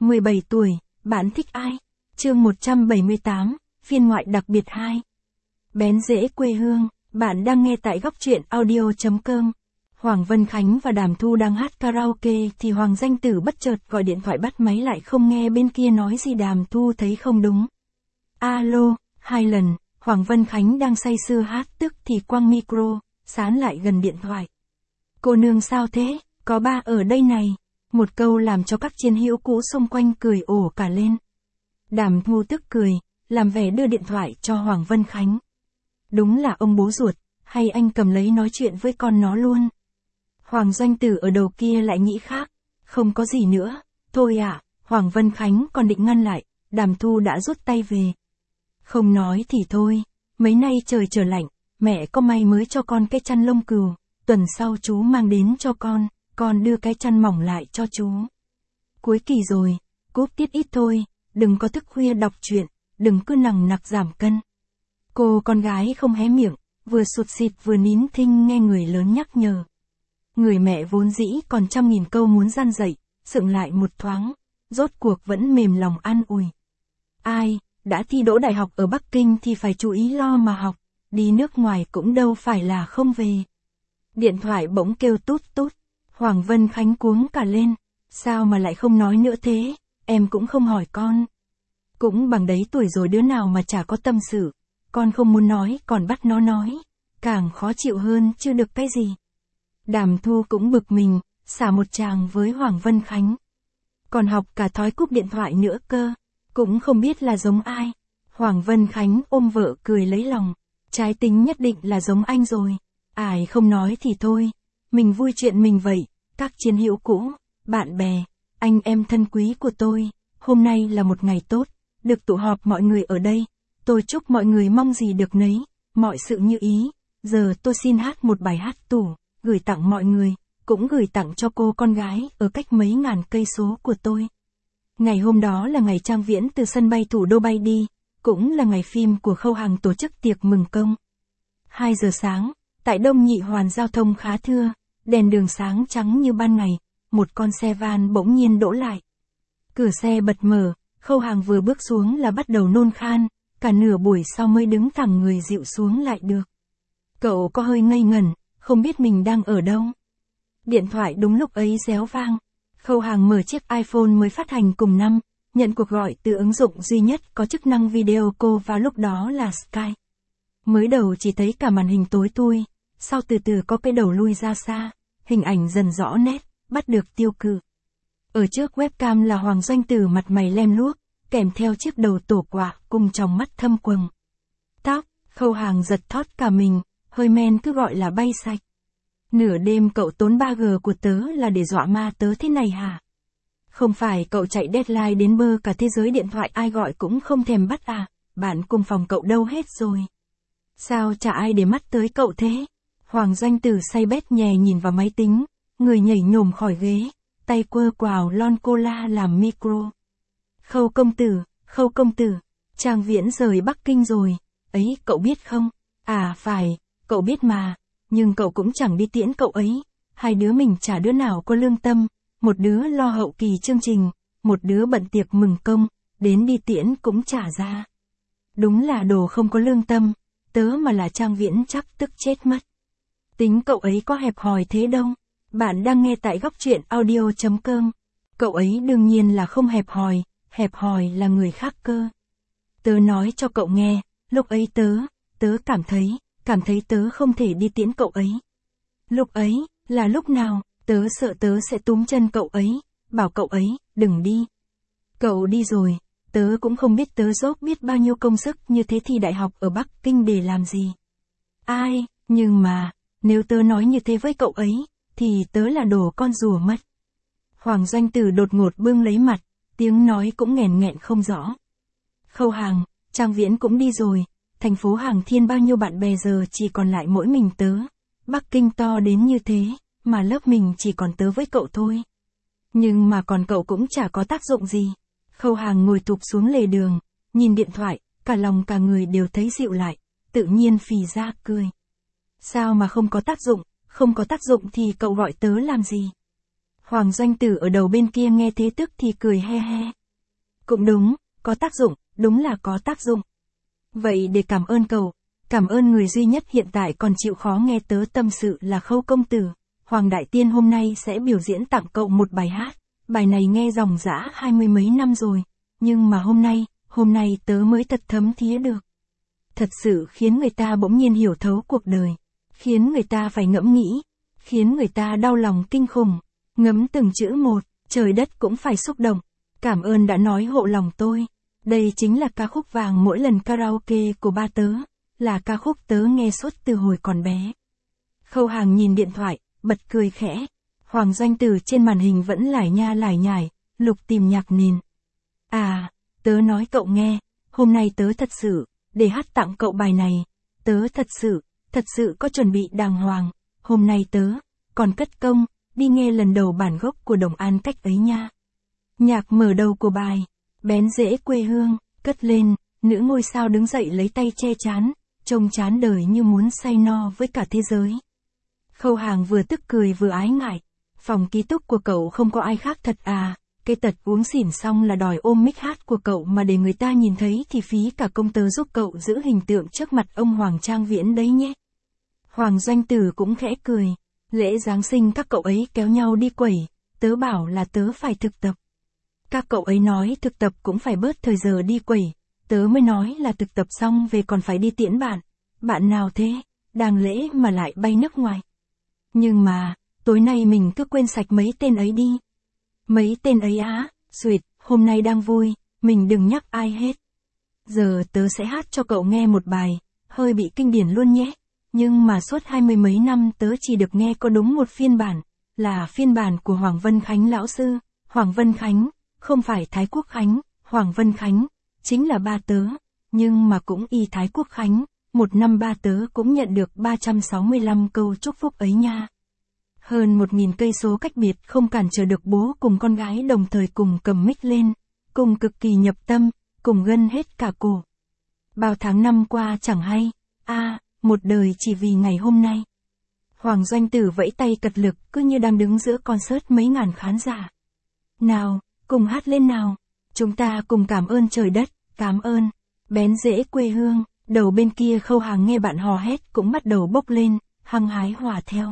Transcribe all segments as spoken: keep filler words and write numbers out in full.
mười bảy tuổi, bạn thích ai? Chương một trăm bảy mươi tám, phiên ngoại đặc biệt hai. Bén rễ quê hương, bạn đang nghe tại góc truyện audio chấm com. Hoàng Vân Khánh và Đàm Thu đang hát karaoke thì Hoàng Danh Tử bất chợt gọi điện thoại bắt máy lại không nghe bên kia nói gì. Đàm Thu thấy không đúng. Alo, hai lần, Hoàng Vân Khánh đang say sưa hát tức thì quăng micro, sán lại gần điện thoại. Cô nương sao thế, có ba ở đây này. Một câu làm cho các chiến hữu cũ xung quanh cười ồ cả lên. Đàm Thu tức cười, làm vẻ đưa điện thoại cho Hoàng Vân Khánh. Đúng là ông bố ruột, hay anh cầm lấy nói chuyện với con nó luôn. Hoàng Doanh Tử ở đầu kia lại nghĩ khác, không có gì nữa, thôi à, Hoàng Vân Khánh còn định ngăn lại, Đàm Thu đã rút tay về. Không nói thì thôi, mấy nay trời trở lạnh, mẹ có may mới cho con cái chăn lông cừu, tuần sau chú mang đến cho con, con đưa cái chăn mỏng lại cho chú. Cuối kỳ rồi, cúp tiết ít thôi, đừng có thức khuya đọc truyện, đừng cứ nằng nặc giảm cân. Cô con gái không hé miệng, vừa sụt sịt vừa nín thinh nghe người lớn nhắc nhở. Người mẹ vốn dĩ còn trăm nghìn câu muốn gian dậy, sượng lại một thoáng, rốt cuộc vẫn mềm lòng an ủi. Ai, đã thi đỗ đại học ở Bắc Kinh thì phải chú ý lo mà học, đi nước ngoài cũng đâu phải là không về. Điện thoại bỗng kêu tút tút, Hoàng Vân Khánh cuống cả lên, sao mà lại không nói nữa thế, em cũng không hỏi con. Cũng bằng đấy tuổi rồi đứa nào mà chả có tâm sự, con không muốn nói còn bắt nó nói, càng khó chịu hơn chưa được cái gì. Đàm Thu cũng bực mình, xả một tràng với Hoàng Vân Khánh. Còn học cả thói cúp điện thoại nữa cơ, cũng không biết là giống ai. Hoàng Vân Khánh ôm vợ cười lấy lòng, trái tính nhất định là giống anh rồi. Ai không nói thì thôi, mình vui chuyện mình vậy, các chiến hữu cũ, bạn bè, anh em thân quý của tôi, hôm nay là một ngày tốt, được tụ họp mọi người ở đây, tôi chúc mọi người mong gì được nấy, mọi sự như ý, giờ tôi xin hát một bài hát tủ, gửi tặng mọi người, cũng gửi tặng cho cô con gái ở cách mấy ngàn cây số của tôi. Ngày hôm đó là ngày Trang Viễn từ sân bay thủ đô bay đi, cũng là ngày phim của Khâu Hằng tổ chức tiệc mừng công. hai giờ sáng, tại Đông Nhị Hoàn giao thông khá thưa, đèn đường sáng trắng như ban ngày, một con xe van bỗng nhiên đỗ lại. Cửa xe bật mở, Khâu Hằng vừa bước xuống là bắt đầu nôn khan, cả nửa buổi sau mới đứng thẳng người dịu xuống lại được. Cậu có hơi ngây ngẩn, không biết mình đang ở đâu. Điện thoại đúng lúc ấy réo vang. Khâu Hằng mở chiếc iPhone mới phát hành cùng năm, nhận cuộc gọi từ ứng dụng duy nhất có chức năng video call vào lúc đó là Skype. Mới đầu chỉ thấy cả màn hình tối thui, sau từ từ có cái đầu lui ra xa, hình ảnh dần rõ nét, bắt được tiêu cự. Ở trước webcam là Hoàng Doanh Tử mặt mày lem luốc, kèm theo chiếc đầu tổ quạ cùng tròng mắt thâm quầng. Tóc, Khâu Hằng giật thót cả mình, hơi men cứ gọi là bay sạch. Nửa đêm cậu tốn ba G của tớ là để dọa ma tớ thế này hả? Không phải cậu chạy deadline đến bơ cả thế giới điện thoại ai gọi cũng không thèm bắt à, bạn cùng phòng cậu đâu hết rồi. Sao chả ai để mắt tới cậu thế? Hoàng Doanh Tử say bét nhè nhìn vào máy tính, người nhảy nhổm khỏi ghế, tay quơ quào lon cola làm micro. Khâu công tử, Khâu công tử, Trang Viễn rời Bắc Kinh rồi, ấy cậu biết không? À phải, cậu biết mà, nhưng cậu cũng chẳng đi tiễn cậu ấy, hai đứa mình chả đứa nào có lương tâm, một đứa lo hậu kỳ chương trình, một đứa bận tiệc mừng công, đến đi tiễn cũng trả ra. Đúng là đồ không có lương tâm, tớ mà là Trang Viễn chắc tức chết mất. Tính cậu ấy có hẹp hòi thế đâu, bạn đang nghe tại góc truyện audio chấm com. Cậu ấy đương nhiên là không hẹp hòi, hẹp hòi là người khác cơ. Tớ nói cho cậu nghe, lúc ấy tớ, tớ cảm thấy, cảm thấy tớ không thể đi tiễn cậu ấy. Lúc ấy, là lúc nào, tớ sợ tớ sẽ túm chân cậu ấy, bảo cậu ấy, đừng đi. Cậu đi rồi, tớ cũng không biết tớ dốc biết bao nhiêu công sức như thế thi đại học ở Bắc Kinh để làm gì. Ai, nhưng mà, nếu tớ nói như thế với cậu ấy, thì tớ là đồ con rùa mất. Hoàng Doanh Tử đột ngột bưng lấy mặt, tiếng nói cũng nghẹn nghẹn không rõ. Khâu Hằng, Trang Viễn cũng đi rồi, thành phố Hàng Thiên bao nhiêu bạn bè giờ chỉ còn lại mỗi mình tớ. Bắc Kinh to đến như thế, mà lớp mình chỉ còn tớ với cậu thôi. Nhưng mà còn cậu cũng chả có tác dụng gì. Khâu Hằng ngồi thụp xuống lề đường, nhìn điện thoại, cả lòng cả người đều thấy dịu lại, tự nhiên phì ra cười. Sao mà không có tác dụng, không có tác dụng thì cậu gọi tớ làm gì? Hoàng Doanh Tử ở đầu bên kia nghe thế tức thì cười he he. Cũng đúng, có tác dụng, đúng là có tác dụng. Vậy để cảm ơn cậu, cảm ơn người duy nhất hiện tại còn chịu khó nghe tớ tâm sự là Khâu công tử, Hoàng Đại Tiên hôm nay sẽ biểu diễn tặng cậu một bài hát. Bài này nghe dòng dã hai mươi mấy năm rồi, nhưng mà hôm nay, hôm nay tớ mới thật thấm thía được. Thật sự khiến người ta bỗng nhiên hiểu thấu cuộc đời, khiến người ta phải ngẫm nghĩ, khiến người ta đau lòng kinh khủng. Ngấm từng chữ một, trời đất cũng phải xúc động. Cảm ơn đã nói hộ lòng tôi. Đây chính là ca khúc vàng mỗi lần karaoke của ba tớ, là ca khúc tớ nghe suốt từ hồi còn bé. Khâu Hàng nhìn điện thoại, bật cười khẽ. Hoàng Doanh Tử trên màn hình vẫn lải nha lải nhải, lục tìm nhạc nền. À, tớ nói cậu nghe, hôm nay tớ thật sự, để hát tặng cậu bài này, tớ thật sự, thật sự có chuẩn bị đàng hoàng, hôm nay tớ, còn cất công, đi nghe lần đầu bản gốc của Đồng An cách ấy nha. Nhạc mở đầu của bài, bén rễ quê hương, cất lên, nữ ngôi sao đứng dậy lấy tay che chán, trông chán đời như muốn say no với cả thế giới. Khâu Hàng vừa tức cười vừa ái ngại, phòng ký túc của cậu không có ai khác thật à, cái tật uống xỉn xong là đòi ôm mic hát của cậu mà để người ta nhìn thấy thì phí cả công tớ giúp cậu giữ hình tượng trước mặt ông Hoàng Trang Viễn đấy nhé. Hoàng Doanh Tử cũng khẽ cười, lễ Giáng sinh các cậu ấy kéo nhau đi quẩy, tớ bảo là tớ phải thực tập. Các cậu ấy nói thực tập cũng phải bớt thời giờ đi quẩy, tớ mới nói là thực tập xong về còn phải đi tiễn bạn. Bạn nào thế, đang lễ mà lại bay nước ngoài. Nhưng mà, tối nay mình cứ quên sạch mấy tên ấy đi. Mấy tên ấy á, xuyệt, hôm nay đang vui, mình đừng nhắc ai hết. Giờ tớ sẽ hát cho cậu nghe một bài, hơi bị kinh điển luôn nhé. Nhưng mà suốt hai mươi mấy năm tớ chỉ được nghe có đúng một phiên bản, là phiên bản của Hoàng Vân Khánh lão sư. Hoàng Vân Khánh, không phải Thái Quốc Khánh, Hoàng Vân Khánh, chính là ba tớ, nhưng mà cũng y Thái Quốc Khánh, một năm ba tớ cũng nhận được ba trăm sáu mươi lăm câu chúc phúc ấy nha. Hơn một nghìn cây số cách biệt không cản trở được bố cùng con gái đồng thời cùng cầm mic lên, cùng cực kỳ nhập tâm, cùng gân hết cả cổ. Bao tháng năm qua chẳng hay, a à, một đời chỉ vì ngày hôm nay. Hoàng Doanh Tử vẫy tay cật lực cứ như đang đứng giữa concert mấy ngàn khán giả. Nào, cùng hát lên nào, chúng ta cùng cảm ơn trời đất, cảm ơn, bén rễ quê hương. Đầu bên kia Khâu Hàng nghe bạn hò hét cũng bắt đầu bốc lên, hăng hái hòa theo.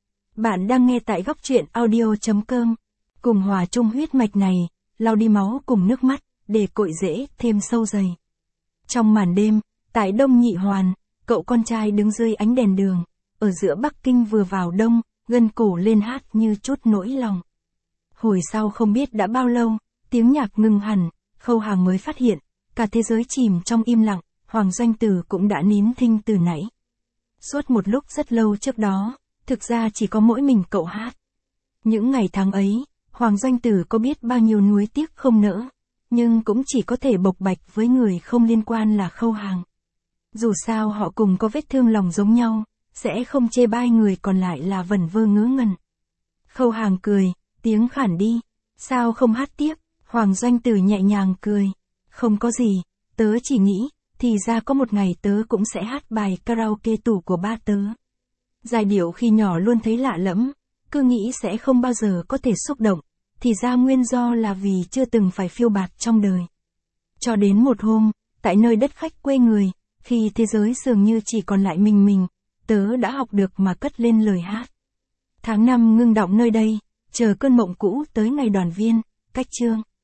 Bạn đang nghe tại góc truyện audio chấm com, cùng hòa chung huyết mạch này, lau đi máu cùng nước mắt, để cội rễ thêm sâu dày. Trong màn đêm, tại Đông Nhị Hoàn, cậu con trai đứng dưới ánh đèn đường, ở giữa Bắc Kinh vừa vào đông, gân cổ lên hát như chút nỗi lòng. Hồi sau không biết đã bao lâu, tiếng nhạc ngừng hẳn, Khâu Hàng mới phát hiện, cả thế giới chìm trong im lặng, Hoàng Doanh Tử cũng đã nín thinh từ nãy. Suốt một lúc rất lâu trước đó, thực ra chỉ có mỗi mình cậu hát. Những ngày tháng ấy, Hoàng Doanh Tử có biết bao nhiêu nuối tiếc không nỡ, nhưng cũng chỉ có thể bộc bạch với người không liên quan là Khâu Hàng. Dù sao họ cùng có vết thương lòng giống nhau, sẽ không chê bai người còn lại là vẩn vơ ngớ ngẩn. Khâu Hàng cười, tiếng khản đi, sao không hát tiếp? Hoàng Doanh Tử nhẹ nhàng cười, không có gì, tớ chỉ nghĩ, thì ra có một ngày tớ cũng sẽ hát bài karaoke tủ của ba tớ. Giai điệu khi nhỏ luôn thấy lạ lẫm, cứ nghĩ sẽ không bao giờ có thể xúc động, thì ra nguyên do là vì chưa từng phải phiêu bạt trong đời. Cho đến một hôm, tại nơi đất khách quê người, khi thế giới dường như chỉ còn lại mình mình, tớ đã học được mà cất lên lời hát. Tháng năm ngưng đọng nơi đây, chờ cơn mộng cũ tới ngày đoàn viên, cách chương.